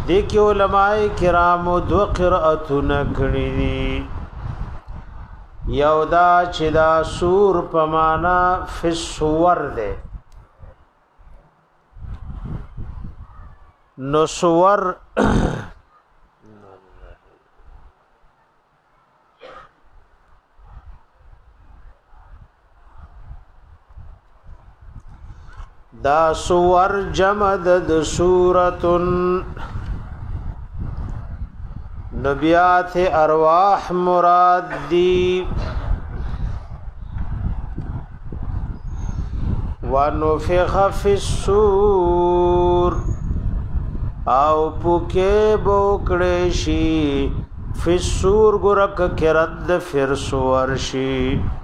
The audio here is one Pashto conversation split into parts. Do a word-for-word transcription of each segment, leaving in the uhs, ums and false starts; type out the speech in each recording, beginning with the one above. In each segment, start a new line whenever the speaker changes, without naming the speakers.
دیکھ علماء کرام دو قرأتون کړي دي یو دا چې دا سور پمانا فی الصور ده نو سور دا سور جمع د سورتن نبیات ارواح مراد دی ونفخ فی الصور او پوکے بوکڑے شی فی الصور گرک کرد فر سور شی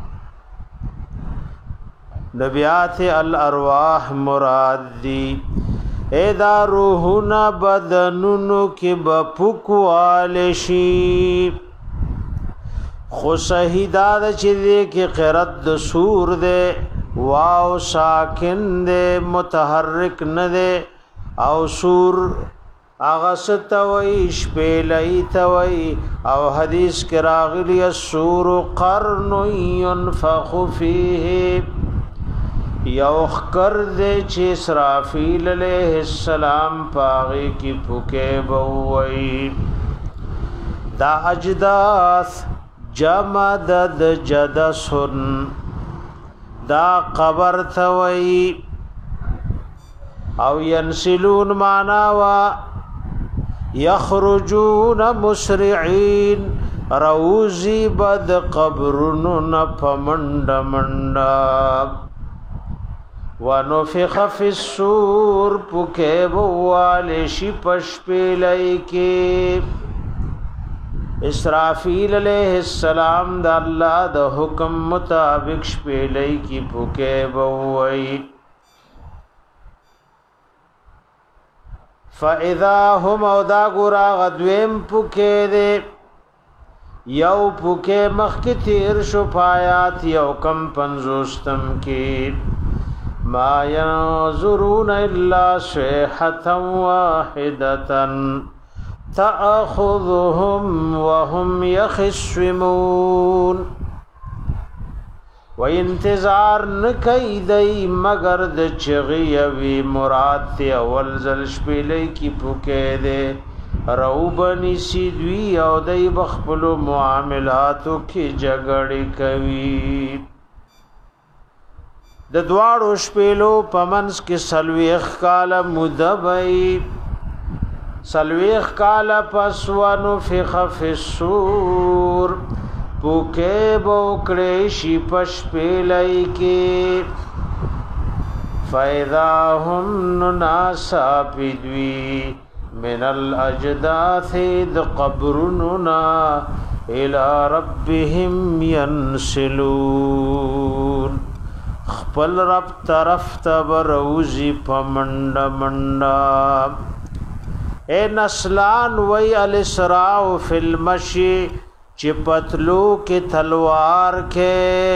نبیات الارواح مراد دی اے دا روحنا بدنونو کی بپوکوال شی خو صحیح دادا چی دے کی قرد سور دے واو ساکن دے متحرک ندے او سور اغسط توئی شپیلئی توئی او حدیث کی راغلی السور قرن ینفخ فیہ یوخ کر دے چی اسرافیل علیہ السلام پاغی کی پھکے بوئی دا اجداث جمدد جدسن دا قبر توئی او ینسلون معناوا یخرجون مسرعین روزی بد قبرن پمنڈ منڈا ونفخ فی الصور پکے بوالی شپش پیلائی کے اسرافیل علیہ السلام دا اللہ دا حکم مطابق شپیلائی کی پکے بوائی فَإِذَا هُمْ اَوْدَا گُرَا غَدْوِمْ پُکے دے یو پُکے مخی تیر شپایات یو کم پنزوستم کی ما ينظرون إلا صيحة واحدة تأخذهم وهم يخصمون و انتظار نکئی دی مگر د چغیوی مراد تی اول زل شپیلی کی پوکے دے روبنی سیدوی او دی بخپلو معاملاتو کی جگڑی کوي د دواړو شپیلو پمنس کې سلويخ کال مدبئی سلويخ کال پس ونفخ فی الصور پوکے بوکڑے شی پش پیلائی کے فَإِذَا هُمْ نُنَاسَا پِدْوِي مِنَ الْأَجْدَاثِ دَ قَبْرُنُنَا إِلَى رَبِّهِمْ يَنْسِلُونَ خپل رب طرف تب روزی پمنڈ منڈا اے نسلان وی الاسراء فی المشی چپتلو کے تلوار کے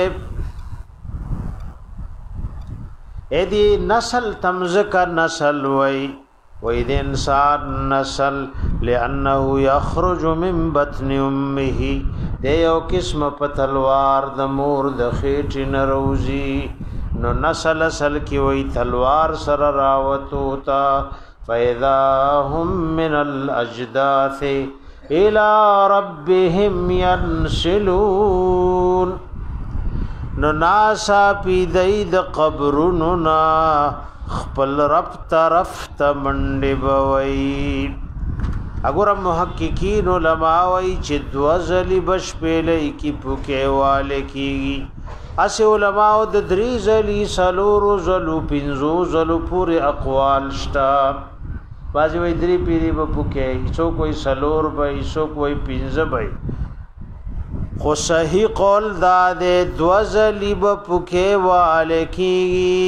اے دی نسل تمز کا نسل وی وی دی انسان نسل لئنہو یخرج من بطن امیہی دے یو قسم پتلوار دمور دخیٹی نروزی نو نسل اصل کی وی تلوار سر راوتو تا فَإِذَا هُمْ مِنَ الْأَجْدَاثِ إِلَى رَبِّهِمْ يَنْسِلُونَ نو ناسا پی دید قبرننا خپل رب طرف تمنڈی بوئی اگر محققین علماء وی چی دوزلی بش پیلی کی پوکے والے کی اسی علماء د دری زلی سلورو زلو پنزو زلو پوری اقوال شتا بازی وی دری پیری با پوکے سو کوئی سلور بای سو کوئی پنز بای خو صحیح قول دادے دوزلی با پوکے والے کی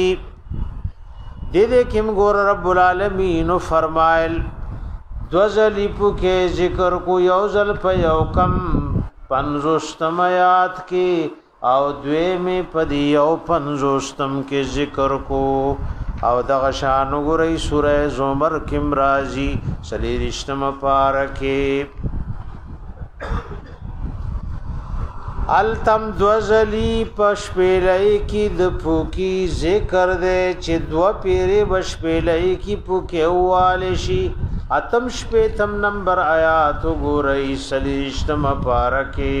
دے دے کم گور رب العالمین فرمائل دوزلی پوکے ذکر کو یوزل پا یو کم پنزوستم آیات کی او دوے میں پدی او پنزوستم کے ذکر کو او دغه شان وګورئ سوره زمر کې مرাজি سلیریشتم پارکه التم دوزلی پشپیلای کی د پوکی ذکر دے چې دو پیری بشپیلای کی پوکی واله شي اتم شپیتم نمبر آیات وګورئ سلیریشتم پارکه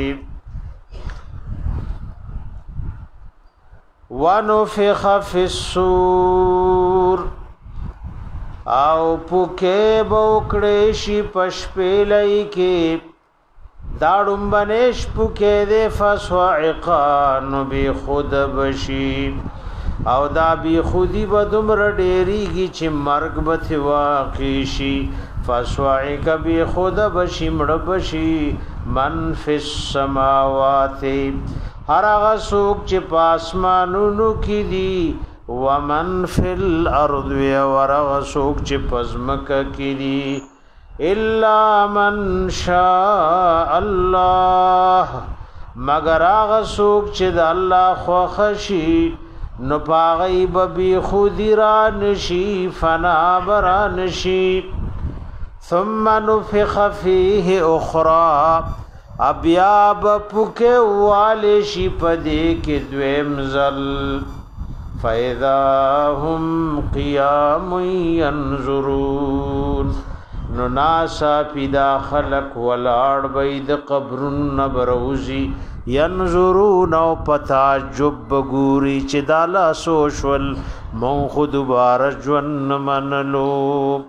ونفخ فی الصور او پوکې بوکړې شي پشپېلای کې داړم بنش پوکې دې فسوعقان بی خود بشي او دا بی خودی بدمر ډېریږي چې مرګ به واقع شي فسوعق بی خود بشي مړ بشي من فی السماوات هر هغه څوک چې پاسمانونو کې دي ومن فی الارض و هر هغه څوک چې پزمکه کې دي الا من شاء الله مگر هغه څوک چې د الله خوښ شي نو پاغي ببي خودي را نشي فنا برا نشي ثم نفخ فيه اخرى ابیا بپوکه والی شی پدی کی دویم زل فاذا هم قیام ینظرون نو ناسا پیدا خلق ولاړ بید قبرن نبروزی ینظرون او پتاجب گوری چی دالا سوشول مون خود بارجون منلو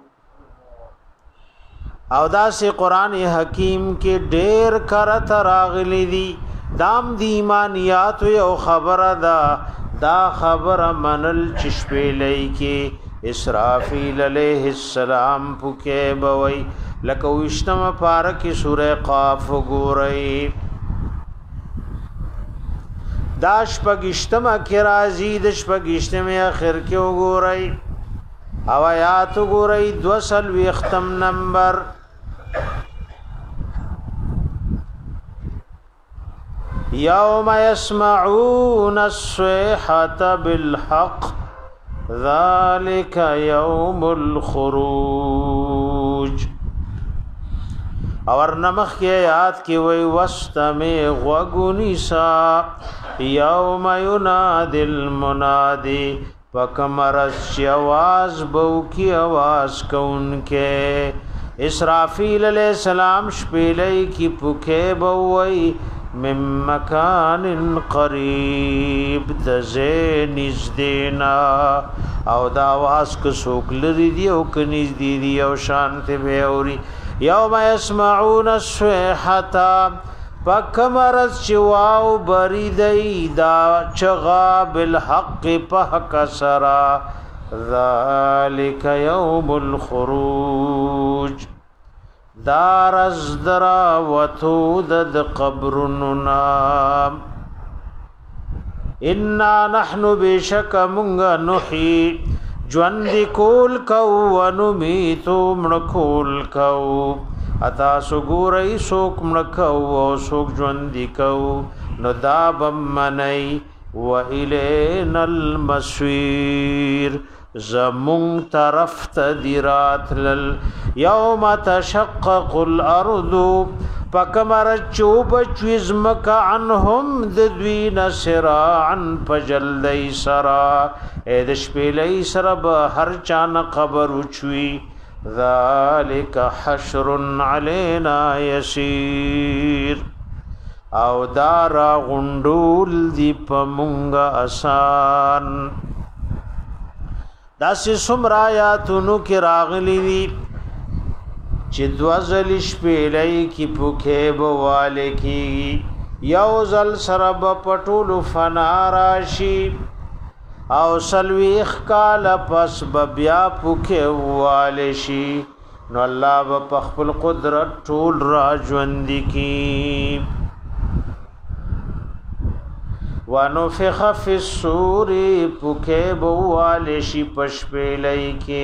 او داسې قران حکیم کې ډېر کرت راغلي دي دام دی ایمانیات یو خبره دا دا خبره منل چشپېلې کې اسرافیل علیہ السلام پوکې بوي لکه وشتم پارک سوره قاف ګورئ داش پګشتم کې راځي دش پګشتم اخر کې وګورئ او آیات وګورئ دوسل وختم نمبر یوم یسمعون الصیحة بالحق ذلك یوم الخروج اور نمخ کی آیات کی وی وستمی غوگونی سا یوم ینادی المنادی پکمرس چی آواز بو کی آواز کون کے اسرافیل علیہ السلام شپیلئی کی پکے بوئی من مکان قریب دزے نزدینا او دا آواز کسوک لری دی او کنزدی دی او شانت بیوری یوم یسمعون الصیحتا پکمرس چواو بریدئی دا چغا بالحق پحق سرا ذالک یوم الخروج دار ازدرا وتودد قبرننا انا نحن بشک منغا نحی جوند کول کو ونمیتو منکول کو اتا سگوری سوک منکو و سوک جوند کو نداب منی و الین المسویر زمون طرف تدیرات لل یوم تشقق الارض پکمر چوب چوزمک عنهم ددوین سراعا پجلدی سرا ایدش پیلی سرب هر چان قبر چوی ذالک حشر علینا یسیر او دارا غندول دی پمونگا آسان داسی سمر آیاتونو کی راغلی دی چی دوزل شپیلی کی پوکے بوالے کی یو زل سرب پٹول فناراشی او سلویخ کال پس ببیا پوکے والے شی نو اللہ بپخپل قدرت ټول را ژوندی کی ونفخ فی الصور پوکے بوالے شی پشپیلی کی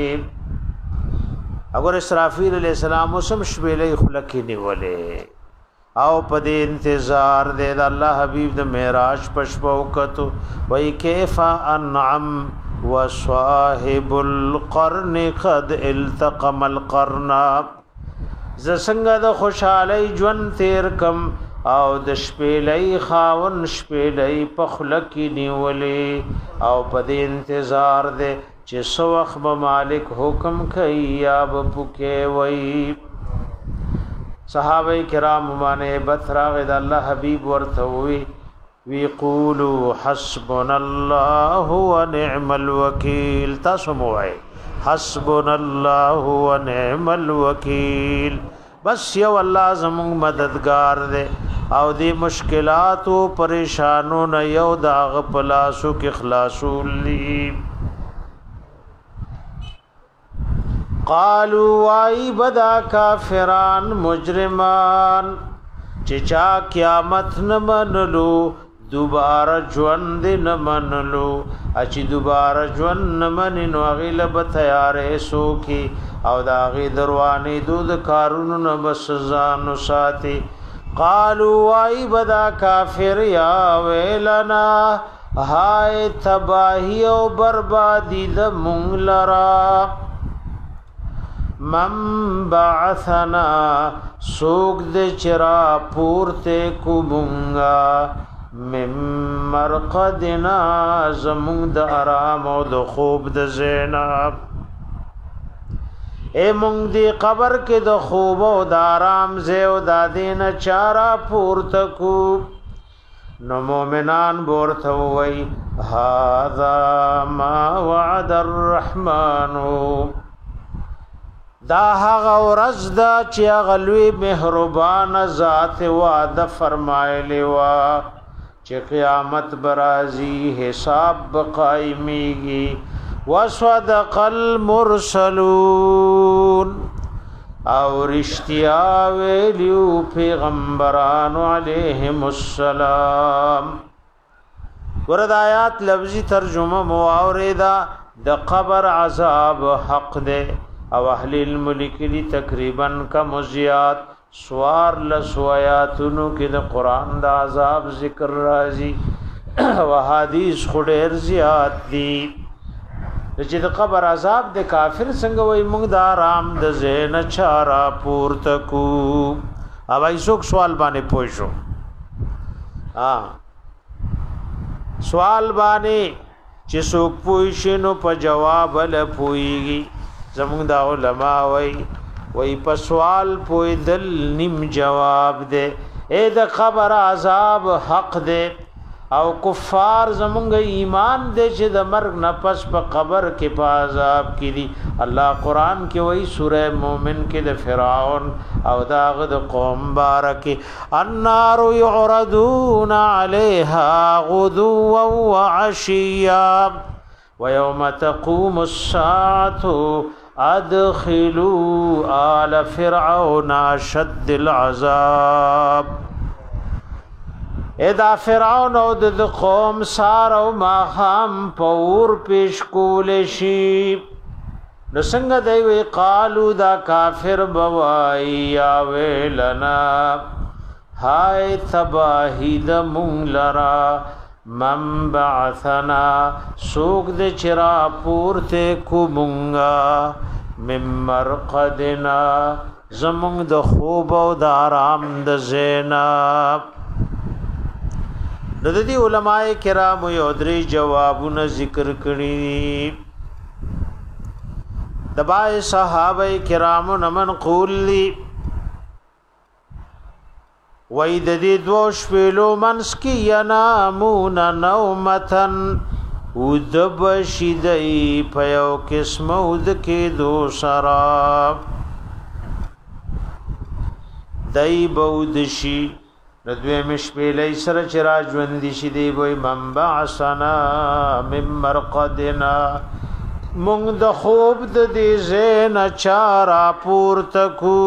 اگر اسرافیل علیہ السلام اسم شپیلی خلقی نیولے او پدے انتظار دے دا اللہ حبیب دا معراج پشپوکتو وی کیفا انعم وصاحب القرن قد التقم القرن ز څنګه د خوشحالي ژوند تیر کم او د شپېلې خاون شپېلې په خوله کې نیولې او په دې انتظار دې چې څو وخت به مالک حکم کوي یا به پوکې وایي صحابه کرام باندې بتراغ د الله حبيب ورته وی وی قولوا حسبنا الله ونعم الوکیل تاسو موای حسبنا الله ونعم الوکیل بس یو الله زموږ مددگار دی او دی مشکلات او پریشانو نه یو داغ پلاسو کې خلاصول لی قالوا وای بدا کافران مجرمان چې چا قیامت نه منلو دوباره ژوند نه منلو اچي دوباره ژوند نه مننو غیله به تیارې سوکي او دا غي درواني دود کارونو نه بس ځانو ساتي قالوا وای بدا کافر یا ویلنا هاي تباہی او بربادی د مونږ لرا من بعثنا سوق د چرا پورته کومنګا مم مرقدنا زمون د آرام او د خوب د زینب اے مونږ دی قبر کې د خوب او د آرام زیو د دین چارا پورته کو نو مومنان ورته وای هاذا ما وعد الرحمن دا هغه ورځ دا چې غلوی مهربان ذات وعده فرمایلی وا چې قیامت برازي حساب بقائمیږي وصدق المرسلون او رشتیا ویلیو پیغمبرانو علیہم السلام ورد آیات لفظی ترجمه مواوریدا د قبر عذاب حق دے او اهل الملک لی تقریبا کم زیات سوار لسوایاتونو کې د قران د عذاب ذکر راځي او حدیث خډیر زیات دي چې د قبر عذاب د کافر څنګه وای موږ د آرام د زین چارا پورته کو او ایسوک سوال باندې پوښو ها سوال باندې چې څوک پوښینو په جواب له پويږي زموږ د علماء وای وی په سوال پوی دل نیم جواب دے اے د خبر عذاب حق دے او کفار زمونږ ایمان دے چې د مرګ نه پس په قبر کې په عذاب کې دي الله قران کې وی سوره مومن کې د فرعون او داغه د قوم بارک النار يعرضون عليها غدوا وعشيا ويوم تقوم الساعه ادخلوا آل فرعون شد العذاب ادا فرعون او د قوم سار او ما خام پور پیش کول شي نو څنګه دی وی قالو دا کافر بوای یا ویلنا هاي تباہی د مونږ لرا من بعثنا سوق د چرا پورته کو مونږه مم مرقدنا زمونږ د خوب او د آرام د زینب د دې علماء کرام یو درې جوابونه ذکر کړی د بای صحابه کرام نمن قول لی وای د دې دوش پیلو منس کی ینامون نومتن ودب شیدای پیو قسم ود کې دو سرا دای بود شي ردوی مش پیلې سره چر ژوند شي دی وای منبع سنا مم مرقدنا مونږ د خوب د دې زین چارا پورتکو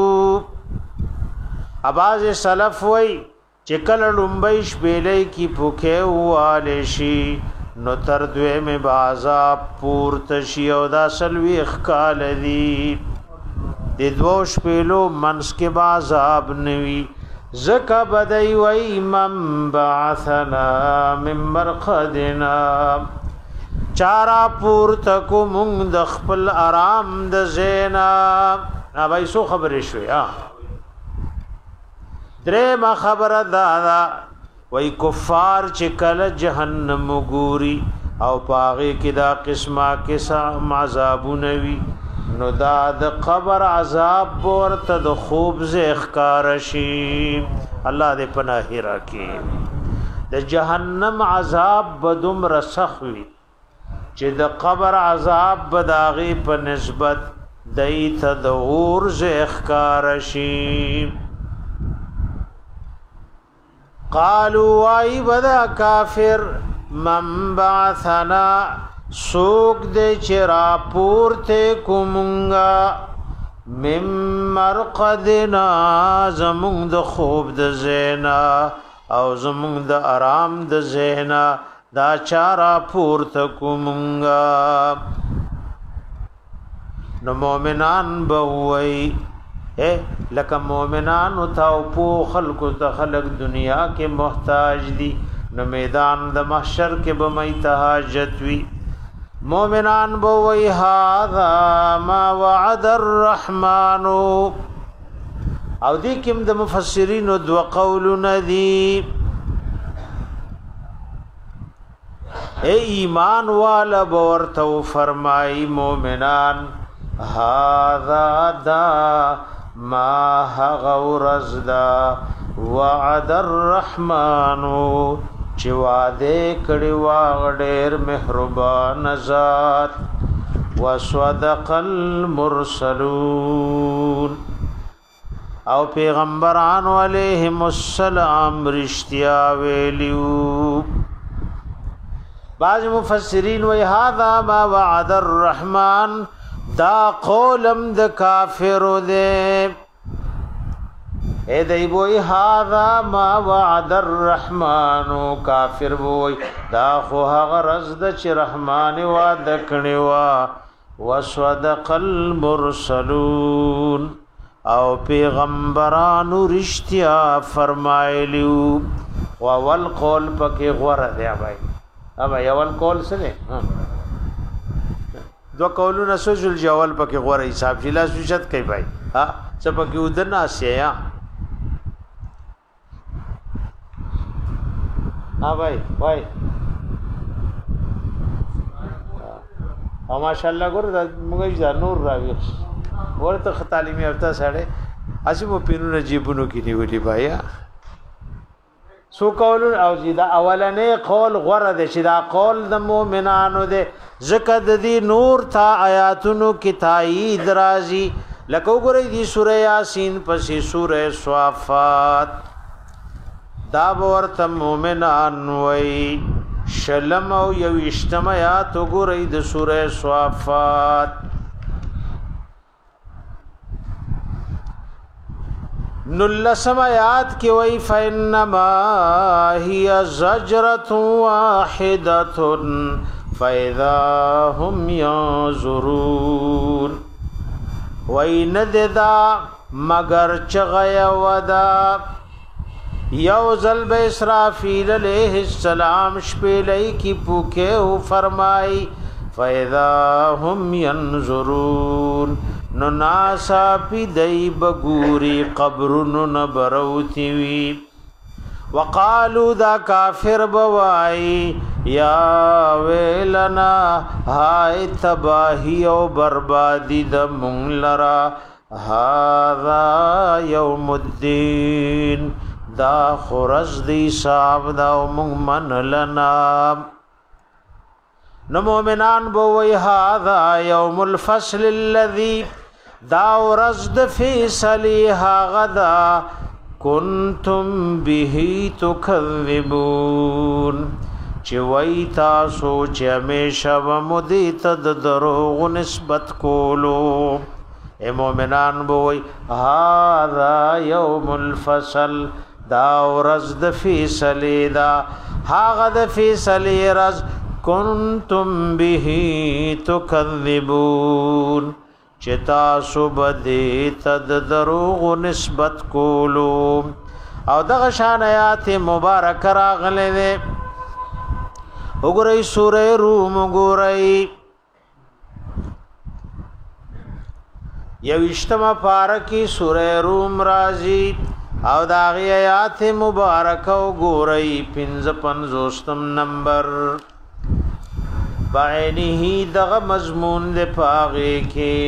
اباز سلف وای چې کله لومبای شپېلې کی پوکه واله شي نو تر دوی می بازا پورت شي او دا سلوي خال دی د دوش شپېلو منس کې بازاب نوي زکا بدای وای من بعثنا من مرقدنا چارا پور تکو مونږ د خپل آرام د زینا اوبای سو خبرې شوې ها درې ما خبره دا وای کفار چې کله جهنم ګوري او پاغه کې دا قسمه قسم عذابونه وي نو دا د قبر عذاب ورته د خوب زیخ کارشي الله دې پناه راکړي د جهنم عذاب بدوم رسخوي چې د قبر عذاب بداغي په نسبت دایته د اور زیخ کارشي قالوا ای بدا کافر من بعثنا سوک دے چرا پورتے کمونگا مم مرقدنا زمونگ د خوب د زینا او زمونگ د آرام د زینا دا چارا پورته کمونگا نو مومنان بوئی اے لکه مومنان او پو خلق د خلق دنیا کې محتاج دي نو میدان د محشر کې به مې تهاجت وی مومنان بوئی هذا ما وعد الرحمن او دی کوم د مفسرین دو قولونه دي اے ایمان والا ورته فرمای مومنان هذا دا ما هغورز دا وعد الرحمن چې وعده کړي وا ډېر مهربان ذات وصدق المرسلون او پیغمبران علیهم السلام رښتیا ویلیو بعض مفسرین وی هذا ما وعد الرحمن دا قولم د کافر دے اے دی بوئی هذا ما وعد الرحمن کافر بوئی دا خو هغه رزد چې رحمان وعده کړی وا وصدق المرسلون او پیغمبرانو رښتیا فرمایلیو واول قول پکې غوړه دی بھائی ابا اول قول څه دی دو قولونه سوجل جوال پکې غوړه حساب جلا سوجت کوي بھائی ها څه پکې ودنا سیا ها بھائی بھائی او ماشاءالله ګور موږ ځا نور راوي ورته تعلیمي افتا سره اسی مو پینو جیبونو کې نیولې بھائی سو قول او زیدا اولنې قول غره ده چې دا قول د مؤمنانو ده زکه د دې نور تا آیاتونو کې تایید راځي لکه وګورئ دی سوره یاسین پسې سوره صافات دا ورته مؤمنان وای شلم او یو اجتماعات وګورئ د سوره صافات نلسم آیات کی وی فإنما هي زجرة واحدة فإذا هم ينظرون وی نددا مگر چغی ودا یو ظلب اسرافیل علیہ السلام شپیلی کی پوکے ہو فرمائی فإذا هم ينظرون نو ناسا پی دی بگوری قبرنو نبروتی وی وقالو دا کافر بوائی یا ویلنا ہائی تباہی و بربادی دا مونگ لرا هذا یوم الدین دا خورز دی صاحب دا مونگ من لنا نو مومنان بوئی هذا یوم الفصل الذي دا ورزد فیصلی غدا کنتم به تکذبون چوئی تاسو چمیشا ومدیت دروغ نسبت کولو اے مومنان بوئی هذا یوم الفصل دا ورزد فیصلی دا غد فیصلی رز کنتم به تکذبون چتا سبدی تد دروغ نسبت کولو او دغه شان آیات مبارک راغله وګورئ سورہ روم وګورئ یوشتمه پارکی سورہ روم رازی او داغی آیات مبارکه وګورئ پنځه پنځوستم نمبر بعینه دغه مضمون د پاغه کې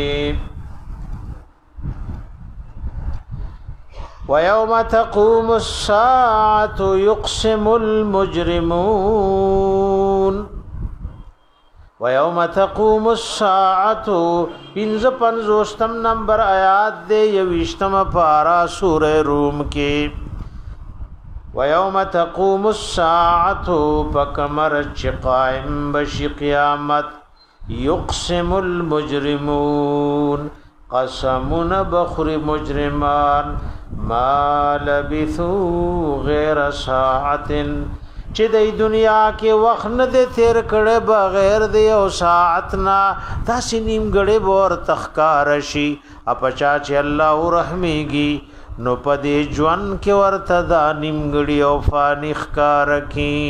وَيَوْمَ تَقُومُ السَّاعَةُ يُقْسِمُ الْمُجْرِمُونَ وَيَوْمَ تَقُومُ السَّاعَةُ پنځه پنځوستم نمبر آیات دے یوشتم پارا سورہ روم کے وَيَوْمَ تَقُومُ السَّاعَةُ پکمر چقائم بشی قیامت يُقْسِمُ الْمُجْرِمُونَ قسمون بخر مجرمان ما لبثوا غیر ساعت چې د دنیا کې وخت نه د تیر کړه بغیر د یو ساعت نه تاسو نیم غړې ور تخکار شي اپچا چې الله رحمېږي نو پدې ژوند کې ورته دا نیم غړې او فانی خکار کی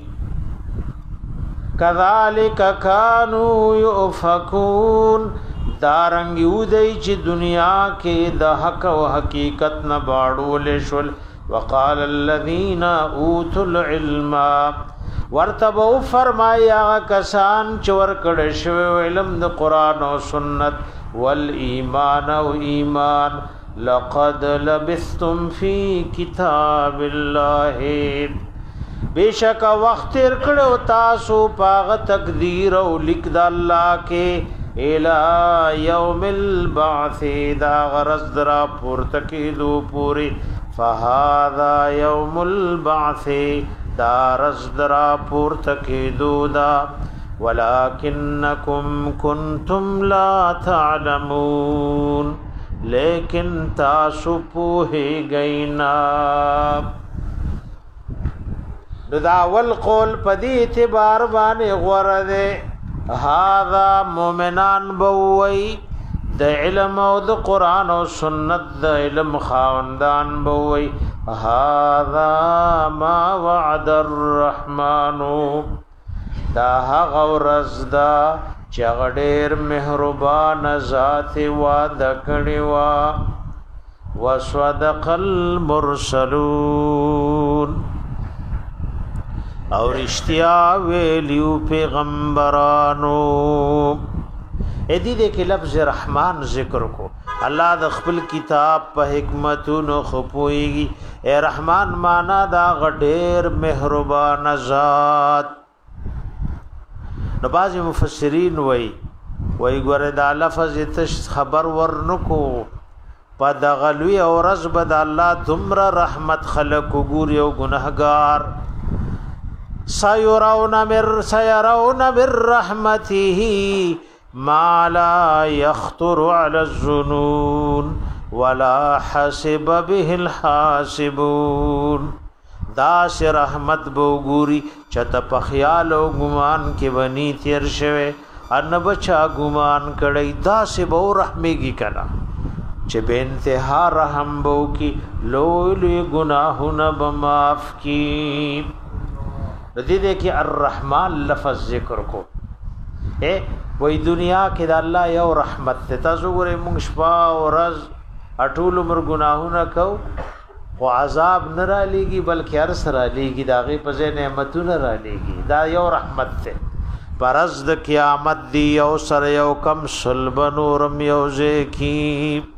کذالک کانوا یؤفکون دارنګ یودای چې دنیا کې د حق او حقیقت نه باړول شول وقال الذين اوتوا العلم ورتبو فرمایا کسان چې ور کړه شو علم د قران او سنت والایمان او ایمان لقد لبثتم في كتاب الله بیشک وخت تر کړه تاسو پاغه تقدیر او لیک د الله کې الى يوم البعث دا غرض درا پورتکیدو پوری فهذا يوم البعث دا رز درا پورتکیدو دا ولكنكم كنتم لا تعلمون لیکن تاسو پوهی گئینا دا اول قول پدی اعتبار باندې غوړه ده هذا مومنان بووي د علم او د قران او سنت د علم خواندان بووي هذا ما وعد الرحمن دا هغه ورزدا چې غډیر مهربان ذات وعده کړی وا وصدق المرسلون او رشتیا ویلیو پیغمبرانو ادی دې کې لفظ رحمان ذکر کو الله د خپل کتاب په حکمتونو خپويږي اے رحمان معنا دا غډیر مهربان ذات نو باز مفسرین وای وای ګوره دا لفظ ته خبر ورنکو په دغلوی او رزب د الله تمره رحمت خلق ګوري او ګناهګار سيرون مر سيرون بالرحمته ما لا يخطر على الظنون ولا حسب به الحاسبون دا سي رحمت بو ګوري چته په خیال او ګمان کې ونی تیر شوه ان بچا ګمان کړي دا سي بو رحمېږي کړه چې به انتها رحم بو کی لوی لوی گناهونه بماف کی دې دې کې الرحمن لفظ ذکر کو اے وې دنیا کې د الله یو رحمت ته تاسو ګورئ موږ شپه او ورځ اټول عمر گناهونه کو او عذاب نه را لېږي بلکې هر سره لېږي داغه په ځای نعمتونه را لېږي دا یو رحمت ته پرز د قیامت دی او سره یو کم صلب نورم یو ځکې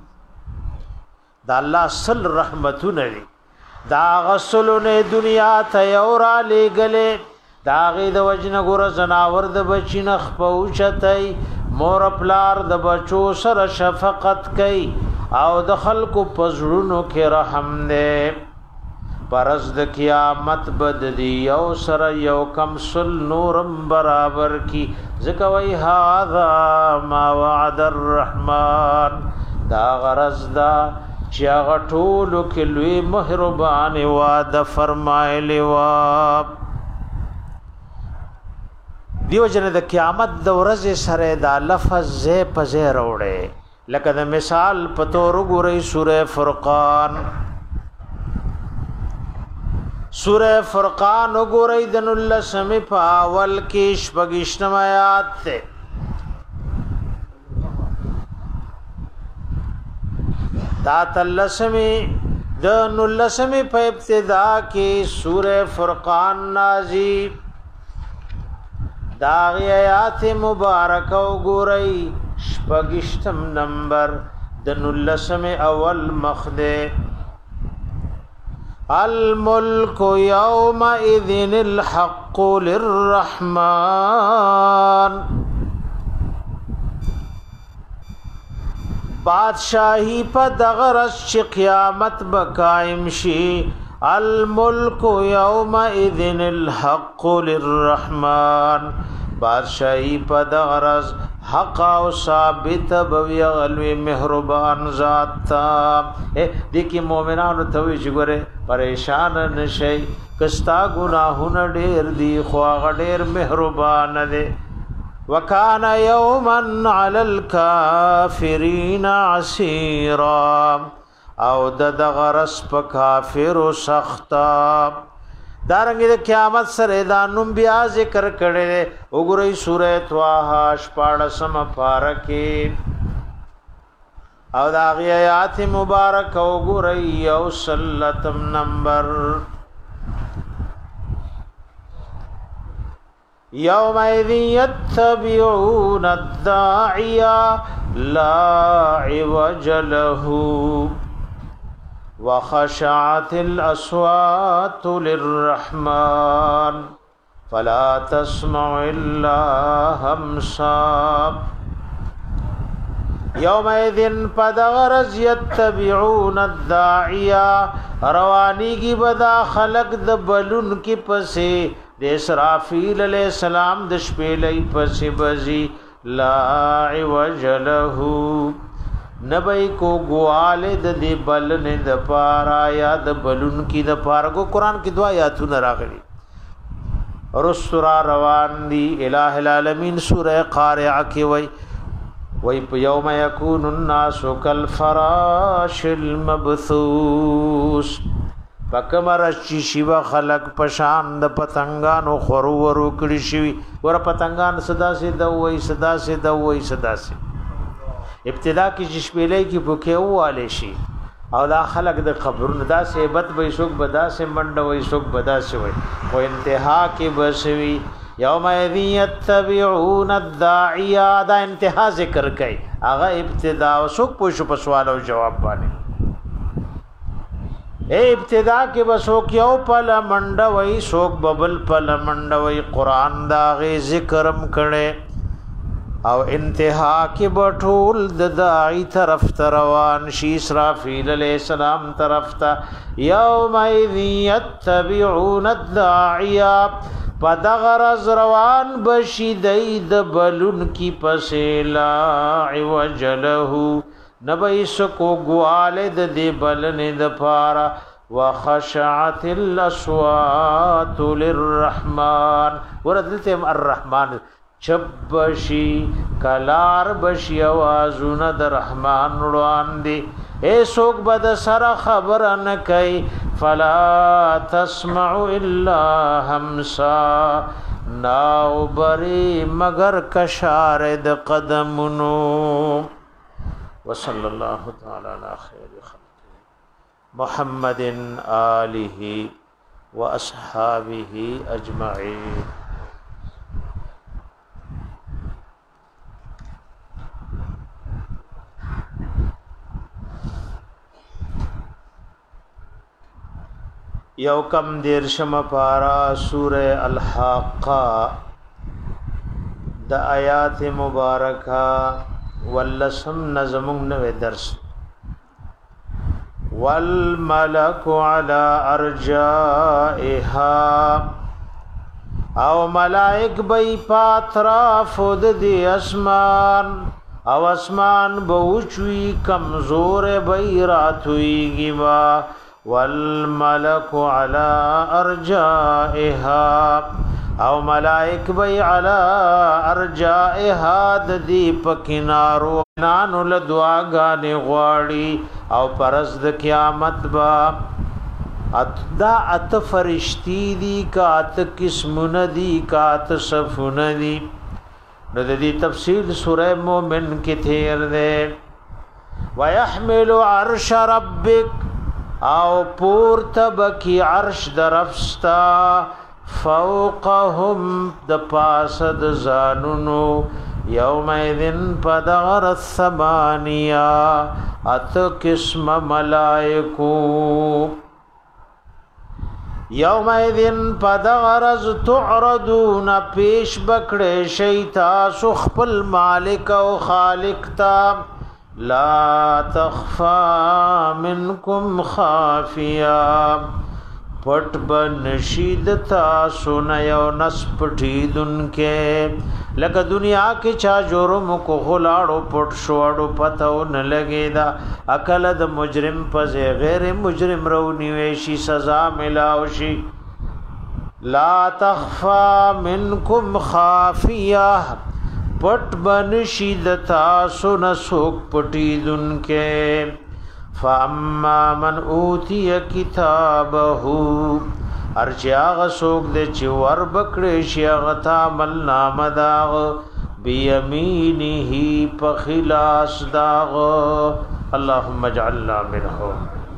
دا الله سل رحمتونه لري دا غسلونه دنیا ته اورا لګلې دا غي د وجنه ګور زناور د بچینه خپوچتای مور پلار د بچو سره شفقت کوي او د خلکو پزړونو کې رحم دې پرز د قیامت بد دی یو سره یو کم سل نورم برابر کی ذکر وی هذا ما وعد الرحمن دا غرض دا چا غټولو کې لوی مهربان وعده فرمایلی وا دیو جن د قیامت د ورځې سره دا لفظ زه پزې وروړي لکه د مثال پتو وګورئ سوره فرقان سورہ فرقان وګورئ د نلسم په اول کې شپږشتم آیات ته دا تلسم د نلسم په ابتدا کې سورہ فرقان نازل دا آیات مبارکه وګورئ شپږشتم نمبر د نلسم اول مخده الملك يومئذ الحق للرحمن بادشاہی په دغرس چې قیامت بقائم شي الملك يومئذ الحق للرحمن بادشاہی په دغرس حق او ثابت بوی غلوی مهربان ذات تا دیکي مؤمنانو ته وی ګوره پریشان نشي کستا گناهونه ډېر دي خو هغه ډېر مهربان دی وکانا یوما علی الکافرین عسیرا او د دغرس په کافر سختا دارنګ د قیامت سره دا نوم بیا ذکر کړي وګورئ سورۃ طه شپاړسم پارکه او دا غي آیات مبارک وګورئ یو سلتم نمبر یومئذ یتبعون الداعی لا عوج له وخشعت الأصوات للرحمن فلا تسمع إلا همسا يومئذ پدغرز يتبعون الداعية رواني کی بدا خلق د بلون کی پسے د اسرافیل علیہ السلام د شپیلئی پسے بزی لا عوج له نبی کو گواله د دی بلن د پارا یا د بلون کی د پارا کو قران کی دعا یاتونه راغلی رسرا روان دی الہ العالمین سورہ قارعہ کی وای وای په یوم یکون الناس کالفراش المبثوث پکمر چی شیوا خلق پشان د پتنګانو خورو ورو کړي شي ور پتنګان صدا سے د وای صدا سے د وای صدا سے ابتدا کی جشپیلې کی بوکه واله شي او دا خلق د قبرونو دا سیبت به شوک بدا سے منډه وای شوک بدا سے وای او انتها کی بسوی یوم یتبعون الداعی دا انتها ذکر کای هغه ابتدا او شوک پوښ په سوال او جواب باندې اے ابتدا کې بسوک یو پل منډه وای شوک ببل پل منډه وای قران دا غي ذکرم کړي او انتها کې بټول د داعی طرف روان شي اسرافیل علیہ السلام طرف ته یوم یتبعون الداعی پدغرز روان بشی د بلون کی پسلا عوج له نبی سکو گواله د دی بلن د پارا وخشعت الاصوات للرحمن وردتم الرحمن چبشی کلار بشی آوازون در رحمان روان دی اے سوک بد سر خبر نکئی فلا تسمع الا همسا ناو بری مگر کشارد قدمنو وصلی اللہ تعالی علی خیر خلق محمد آلہ و اصحابہ اجمعین یو کم دیر شم پارا سورہ الحاقہ د آیات مبارکہ واللسم نظمون نوے درس والملک علی ارجائها او ملائک بی پاتراف د دی اسمان او اسمان بوچوی کمزور بی راتوی گیوا والملک علی ارجائها او ملائک بی علی ارجائها د دی پکنارو نانو لدعاگانی غواړي او پرز د قیامت با دا ات فرشتي دي کا ات قسمون دي کا ات صفون دي نو د دې تفصیل سوره مومن کې تیر ده ويحمل عرش ربك او پور تبکی عرش درفستا فوقهم د پاسد زانونو یومئذن پدغر الثمانیہ ات قسم ملائکو یومئذن پدغرز تعرضون پیش بکڑے شیطا سخپل مالک و خالق تا لا تخفا منکم خافیا پٹ بنشید تاسو نیو نس پٹیدن کے لکه دنیا کې چا جرم کو غلاړو پټ شوړو پتو نه لګی دا عقل د مجرم په غیر مجرم رونی وشي سزا ملاو شي لا تخفا منکم خافیه پټ بنشي د تاسو نه سوک پټیدن کې فاما من اوتی کتابه ارچاغ سوک دے چی ور بکڑی شیغتا مل نام داغ بیمینی ہی پخلاص داغ اللہم اجعلنا منہو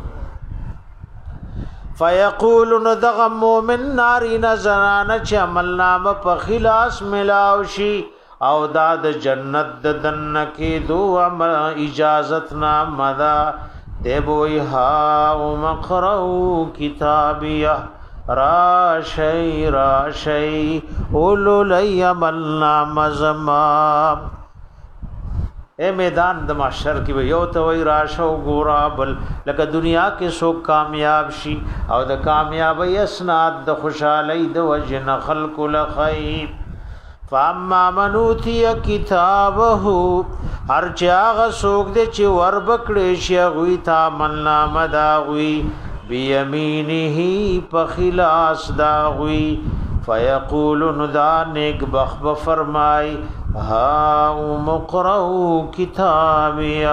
فیقول ندغ مومن نارین زنان چی عمل نام پخلاص ملاوشی او داد جنت دن کی دو عمل اجازت نام دا دے بوئی ہاو مقرؤ کتابیہ راشی راشی اولو لی عملنا مزما اے میدان د محشر کی یو توي راشو ګورا بل لکه دنیا کې سو کامیاب شي او د کامیابی اسناد د خوشالۍ د وجن خلق لخیب فاما من اوتی کتابه هر چاغ سوک دې چې ور بکړې شي غوي تا مننا مداوي بیمینه پخلاص داوی فیقول ندا نیک بخب فرمائی ها مقرؤ کتابیا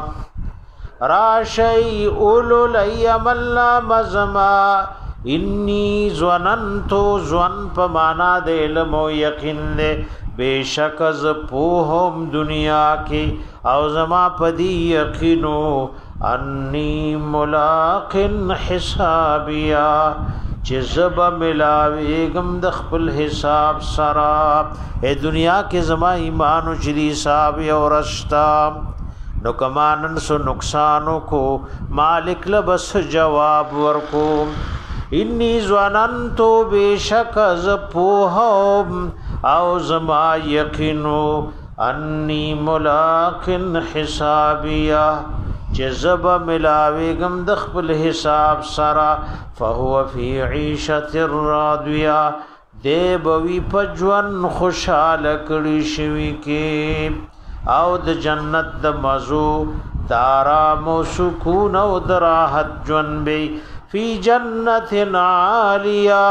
راشی اولو لی عملنا مزما انی زوننتو زون پمانا دے علم و یقین دے بے شک از پوہم دنیا کی او زما پدی یقینو انی ملاقن حسابیا چزب ملاویگم د خپل حساب سرا اے دنیا کے زما ایمان و جری صاحب او رشتا نو کمانن سو نقصانو کو مالک لبس جواب ورکو انی زواننتو بیشک از پوہم او زما یقینو انی ملاقن حسابیا جذب ملاویگم د خپل حساب سرا فهو فی عیشت راضیہ دی بوی پجون خوشحال کړي شوی کې او د جنت د مزو دارام او سکون او د راحت جون بی فی جنت عالیہ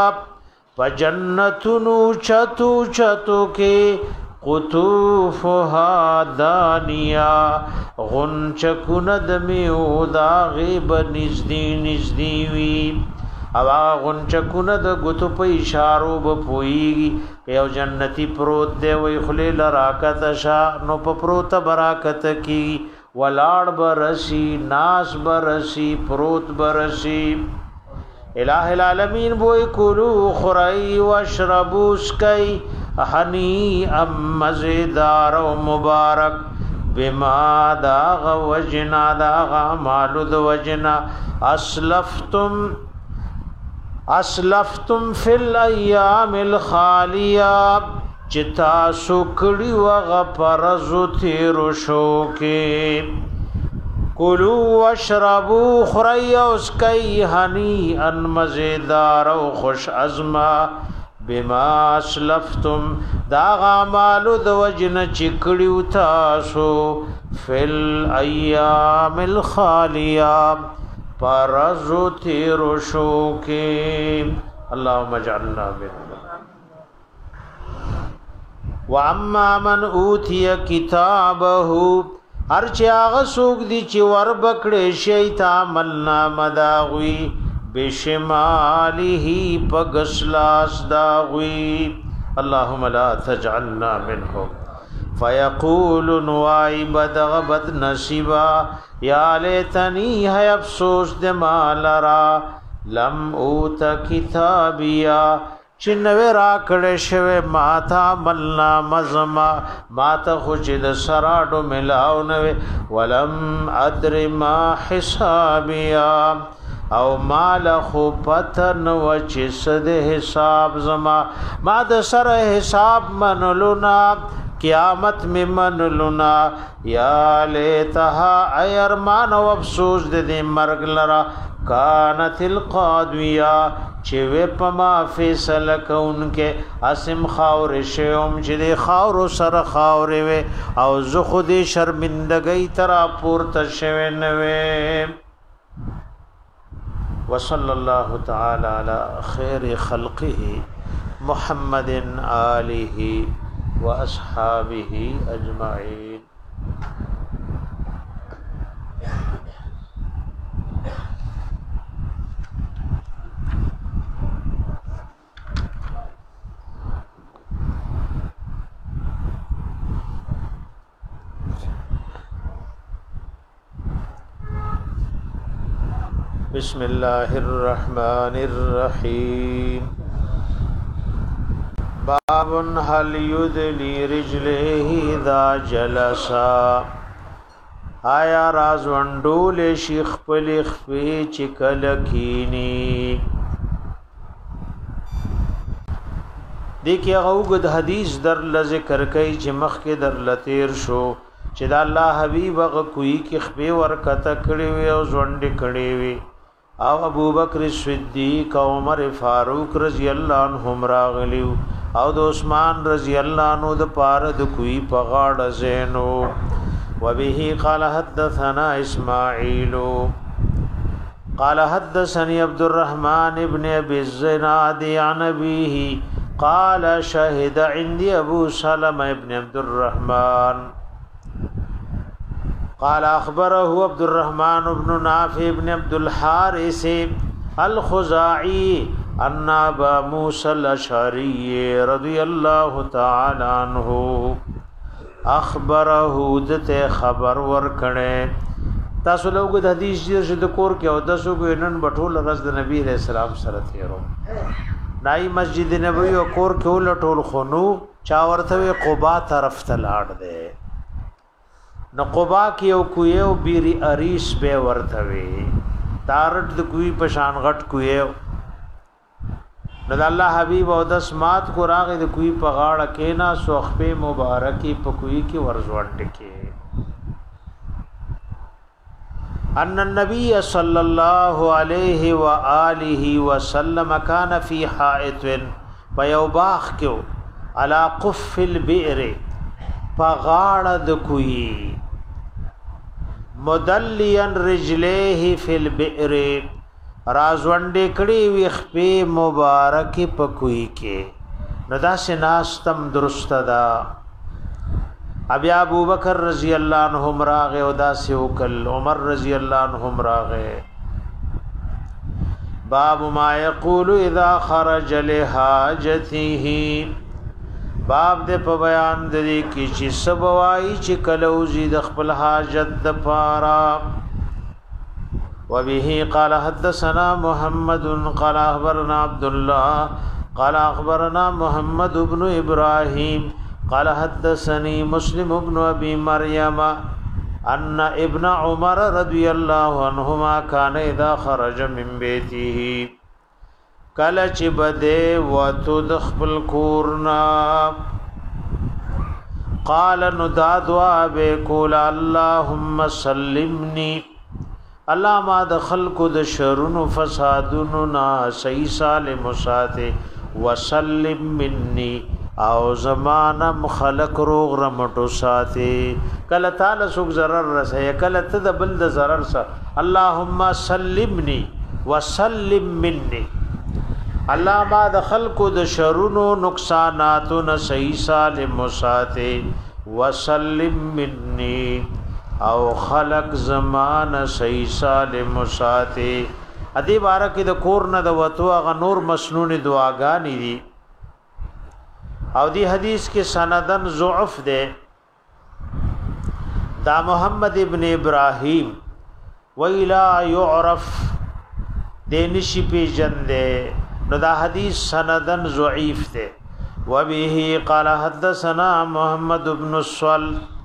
فجنتن چتو چتو کې قطوفها دانیا غنچکند میو دا غیب نزدی نزدی وی او غنچکند گتو پا اشارو بپوئی یو جنتی پروت دے وی خلی لراکت شا نو پا پروت براکت کی ولاڑ برسی ناس برسی پروت برسی الہ العالمین بوئی کلو خرائی واشربو سکئی حنی ام مزیدار و مبارک بما داغ وجنا داغ مالد وجنا اسلفتم اسلفتم فی الایام الخالیہ چتا سکڑی وغپرزو تیرو شوکے کلو واشربو خری اسکی حنی ان مزیدار و خوش ازما بما اسلفتم داغ مالو د وجن چکړیو تاسو فل ایام الخالیہ پرزو تیرو شو کې اللهم اجعلنا منهم واما من اوتی کتابه هر چا غسوک دی چې ور بکړې شی تا ملنا مداوی بشماله پغسلاس داغوی اللهم لا تجعلنا منهم فیقول نوائی بدغ بد نصیبا یا لیتنی ہے افسوس دے مالرا لم اوت کتابیا چنوی راکڑے شوی ماتا ملنا مزما ماتا خوچد سراڈو ملاونوی ولم ادر ما حسابیا او مال خو پتن وچی صد حساب زما ما د سر حساب منلونا قیامت میں منلونا یا لیتها ای ارمان و افسوس دے دے مرگ لرا کانت القادویا چوے پما فیصل کون کے اسم خاور شیوم چی دے خاور سر خاوری وے او زخو دے شرمندگی ترا پورتا شوے نوے وصلی اللہ تعالی علی خیر خلقه محمد آلہ واصحابہ اجمعین بسم اللہ الرحمن الرحیم باب هل یدلی رجلہ اذا جلسا آیا راز وندول شیخ پلخ پی چکل کینی دیکھیں اغوگد حدیث در لذکر کئی چی مخ کے در لطیر شو چی دا اللہ حبیب اغ کوئی کی خبی ورکتا کڑیوی او زوند کڑیوی او ابو بکر صدیق او عمر فاروق رضی اللہ عنہم راغلیو او د عثمان رضی اللہ عنہ د پاره د کوئی پغاړ زینو وبه قال حدثنا اسماعیل قال حدثني عبد الرحمن ابن ابي الزناد عن ابيه قال شهد عندي ابو سلمة ابن عبد الرحمن قال اخبره عبد الرحمن بن نافع ابن عبد الحارث الخزاعي ان ابا موسى الاشعري رضي الله تعالى عنه اخبره دته خبر ورکړي تاسو لوګ د حدیث د کور کې او دسو کو نن بټول رز د نبی رسول سلام سره تیرو نای مسجد نبوی او کور کې ولټول خونو چا ورته قباء طرف ته لاړ دے نو قباء کې او کوی او بیری اریس به ورته وی تارټ د کوی پشان غټ کوی نو الله حبیب او د سمات کو راغې د کوی په غاړه کې نا سوخپه مبارکي په کوی کې ورزوټ کې ان النبي صلى الله عليه واله وسلم كان في حائط فيوباخ كيو على قف البئر فغاړه د کوی مدليا رجليه في البئر رازوندې کړي وي خپې مبارکي پکوي کې ندا سناستم درست دا ابي ابو بکر رضی الله عنهم راغه او دا سوکل عمر رضی الله عنهم راغه باب ما يقول اذا خرج لحاجته باب دې په بیان دې کې چې سبوای چې کلوزي د خپل حاجت د پارا وبه قال حدثنا محمد قال اخبرنا عبد الله قال اخبرنا محمد بن ابراهيم قال حدثني مسلم بن ابي مريم ان ابن عمر رضي الله عنهما كان اذا خرج من بيته کله چې بده وته د خپل کورنا قال ندعوا بقول اللهم سلمني الله ما د خلق د شرون فسادون نا صحیح سالم ساته وسلم مني او زمانه مخلق روغ رمټو ساته کله تعالی سوک zarar رسه کله ته د بل د zarar سره اللهم سلمني وسلم مني الله ما د خلق د شرونو نقصاناتو نه صحیح سالم ساته وسلم مني او خلق زمان صحیح سالم ساته ادي بارک د کور نه د وتو غ نور مسنون دعاګانی دي او دی حدیث کې سندن ضعف ده دا محمد ابن ابراهیم ویلا يعرف دینشی پی جنده نو دا حدیث سندن ضعیف ده وبه قال حدثنا محمد بن الصل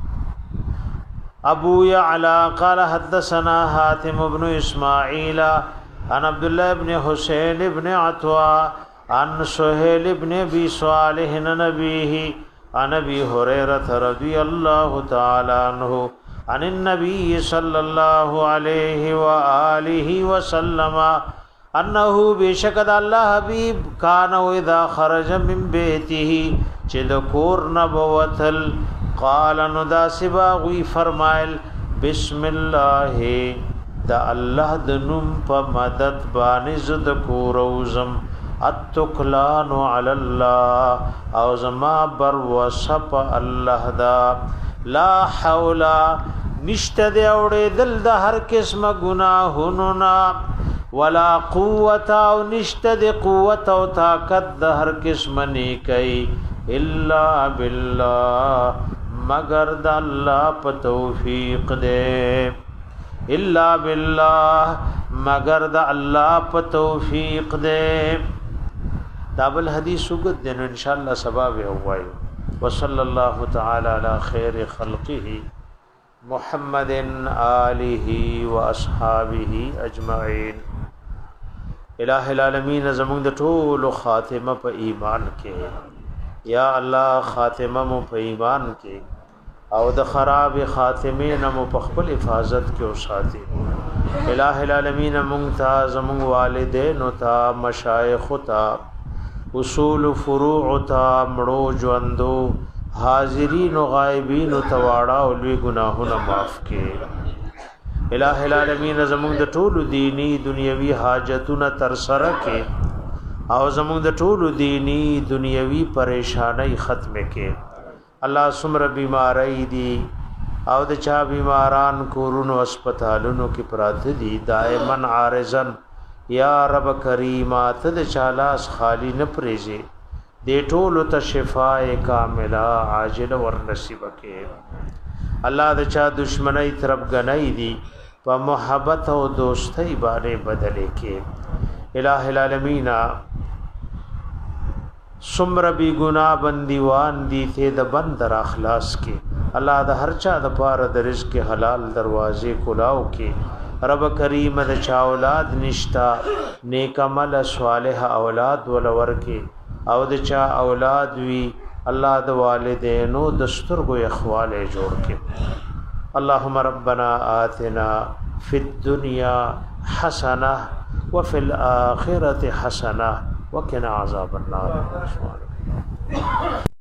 ابو يعلى قال حدثنا حاتم بن اسماعيل عن عبد الله بن حسين بن عطوة عن سهيل بن ابي صالح نبيه عن ابي هريره رضي الله تعالى عنه عن النبي صلى الله عليه واله وسلم انه بشکد الله حبيب كان اذا خرج من بيته چې د کور نه بوتل قال نو دا سبا غوی فرمایل بسم الله دا الله د نوم په مدد باندې زد کوروزم اتکلان علی الله او زما بر وسپ الله دا لا حول نشته دی اوړې دل د هر قسمه گناهونو نا ولا قوت او نشته دی قوت او طاقت د هر قسمه نیکی الا بالله مگر د الله په توفیق دے الا بالله مگر د الله په توفیق دے دابل حدیث وګد دین ان شاء الله سبب وایو وصلی الله تعالی علی خیر خلقه محمد آله واصحابه اجمعین الہ العالمین زمون د ټول خاتمه په ایمان کې یا الله خاتمه مو په ایمان کې او د خراب خاتمه نمو په خپل حفاظت کې او ساتي الہ العالمین ممتاز زمون والدین او تا مشایخ تا اصول فروع تا مړو ژوندو حاضرین او غایبین او تواړه او لوی ګناهونه معاف کړي الہ العالمین زمون د ټولو دینی دنیوي حاجتونه تر سره کړي او زمون د ټولو دینی دنیوي پریشانای ختم کړي الله سمره بیماری دي او د چا بیماران کورونو هسپتالونو کې پراته دي دائما عارضن یا رب کریمه ته د چالاس خالی نه پریږي دې ټولو ته شفاء کامله عاجل ور نصیب کړي الله د چا دشمنی طرف غنۍ دي په محبت او دوستۍ باندې بدلې کې الہ العالمین سمر بی گناہ بندیوان دی ته د بندر اخلاص کې الله د هر چا د پاره د رزق حلال دروازې کلاو کې رب کریم د چا اولاد نشتا نیک عمل صالح اولاد ولور کې او د چا اولاد وی الله د والدینو دسترګو اخواله جوړ کې اللهم ربنا آتنا فی الدنيا حسنه وفي الاخره حسنه وقنا عذاب النار